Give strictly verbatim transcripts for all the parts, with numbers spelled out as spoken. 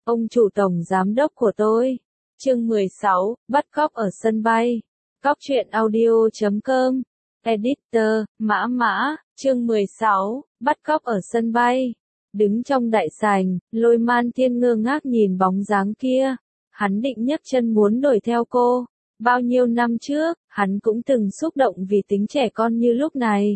ông chủ tổng giám đốc của tôi. Chương mười sáu, bắt cóc ở sân bay. Cóc truyện audio chấm com. Editor, Mã Mã, chương mười sáu, bắt cóc ở sân bay. Đứng trong đại sảnh, Lôi Man Thiên ngơ ngác nhìn bóng dáng kia. Hắn định nhấc chân muốn đuổi theo cô. Bao nhiêu năm trước, hắn cũng từng xúc động vì tính trẻ con như lúc này.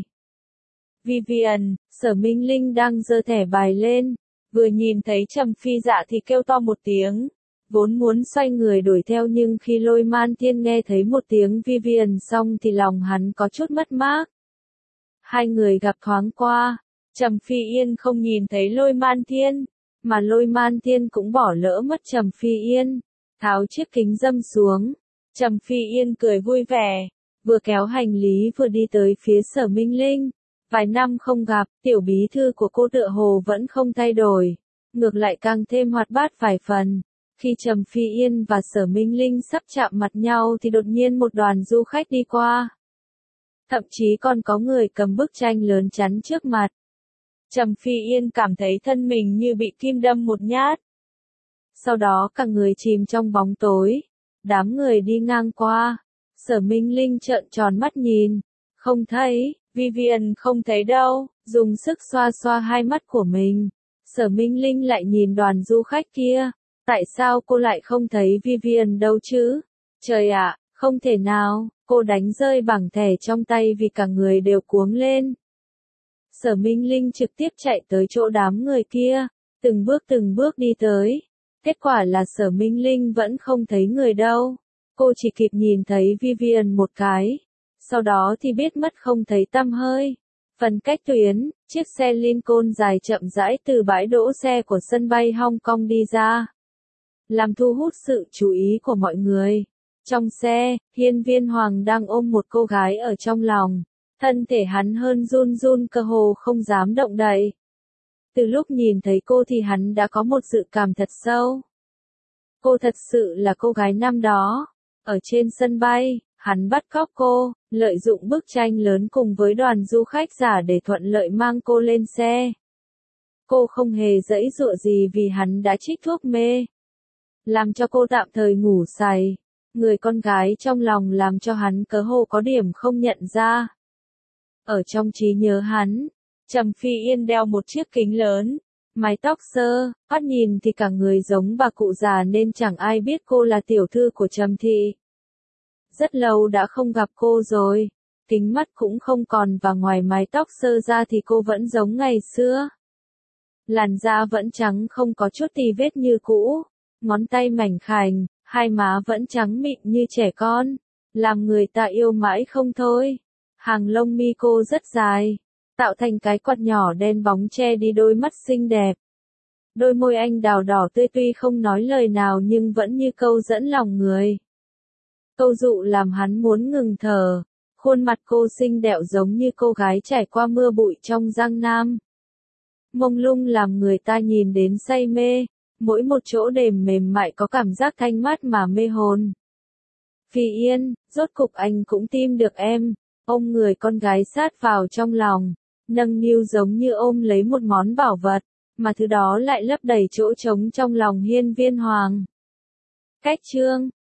Vivian, Sở Minh Linh đang giơ thẻ bài lên. Vừa nhìn thấy Trầm Phi Dạ thì kêu to một tiếng. Vốn muốn xoay người đuổi theo nhưng khi Lôi Man Thiên nghe thấy một tiếng Vivian xong thì lòng hắn có chút mất mát. Hai người gặp thoáng qua. Trầm Phi Yên không nhìn thấy Lôi Man Thiên, mà Lôi Man Thiên cũng bỏ lỡ mất Trầm Phi Yên. Tháo chiếc kính râm xuống. Trầm Phi Yên cười vui vẻ, vừa kéo hành lý vừa đi tới phía Sở Minh Linh. Vài năm không gặp, tiểu bí thư của cô tựa hồ vẫn không thay đổi, ngược lại càng thêm hoạt bát vài phần. Khi Trầm Phi Yên và Sở Minh Linh sắp chạm mặt nhau thì đột nhiên một đoàn du khách đi qua. Thậm chí còn có người cầm bức tranh lớn chắn trước mặt. Trầm Phi Yên cảm thấy thân mình như bị kim đâm một nhát. Sau đó cả người chìm trong bóng tối. Đám người đi ngang qua. Sở Minh Linh trợn tròn mắt nhìn. Không thấy, Vivian không thấy đâu, dùng sức xoa xoa hai mắt của mình. Sở Minh Linh lại nhìn đoàn du khách kia. Tại sao cô lại không thấy Vivian đâu chứ? Trời ạ, không thể nào, cô đánh rơi bảng thẻ trong tay vì cả người đều cuống lên. Sở Minh Linh trực tiếp chạy tới chỗ đám người kia, từng bước từng bước đi tới. Kết quả là Sở Minh Linh vẫn không thấy người đâu. Cô chỉ kịp nhìn thấy Vivian một cái. Sau đó thì biết mất không thấy tăm hơi. Phần cách tuyến, chiếc xe Lincoln dài chậm rãi từ bãi đỗ xe của sân bay Hong Kong đi ra. Làm thu hút sự chú ý của mọi người. Trong xe, Hiên Viên Hoàng đang ôm một cô gái ở trong lòng. Thân thể hắn hơn run run cơ hồ không dám động đậy. Từ lúc nhìn thấy cô thì hắn đã có một dự cảm thật sâu. Cô thật sự là cô gái năm đó. Ở trên sân bay, hắn bắt cóc cô, lợi dụng bức tranh lớn cùng với đoàn du khách giả để thuận lợi mang cô lên xe. Cô không hề giãy giụa gì vì hắn đã trích thuốc mê. Làm cho cô tạm thời ngủ say. Người con gái trong lòng làm cho hắn cơ hồ có điểm không nhận ra. Ở trong trí nhớ hắn, Trầm Phi Yên đeo một chiếc kính lớn, mái tóc sơ, mắt nhìn thì cả người giống bà cụ già nên chẳng ai biết cô là tiểu thư của Trầm thị. Rất lâu đã không gặp cô rồi, kính mắt cũng không còn và ngoài mái tóc sơ ra thì cô vẫn giống ngày xưa. Làn da vẫn trắng không có chút tì vết như cũ, ngón tay mảnh khảnh, hai má vẫn trắng mịn như trẻ con, làm người ta yêu mãi không thôi. Hàng lông mi cô rất dài, tạo thành cái quạt nhỏ đen bóng che đi đôi mắt xinh đẹp. Đôi môi anh đào đỏ tươi tuy không nói lời nào nhưng vẫn như câu dẫn lòng người. Câu dụ làm hắn muốn ngừng thở. Khuôn mặt cô xinh đẹp giống như cô gái trải qua mưa bụi trong Giang Nam. Mông lung làm người ta nhìn đến say mê, mỗi một chỗ đềm mềm mại có cảm giác thanh mát mà mê hồn. Phi Yên, rốt cục anh cũng tìm được em. Ôm người con gái sát vào trong lòng, nâng niu giống như ôm lấy một món bảo vật, mà thứ đó lại lấp đầy chỗ trống trong lòng Hiên Viên Hoàng. Cách chương,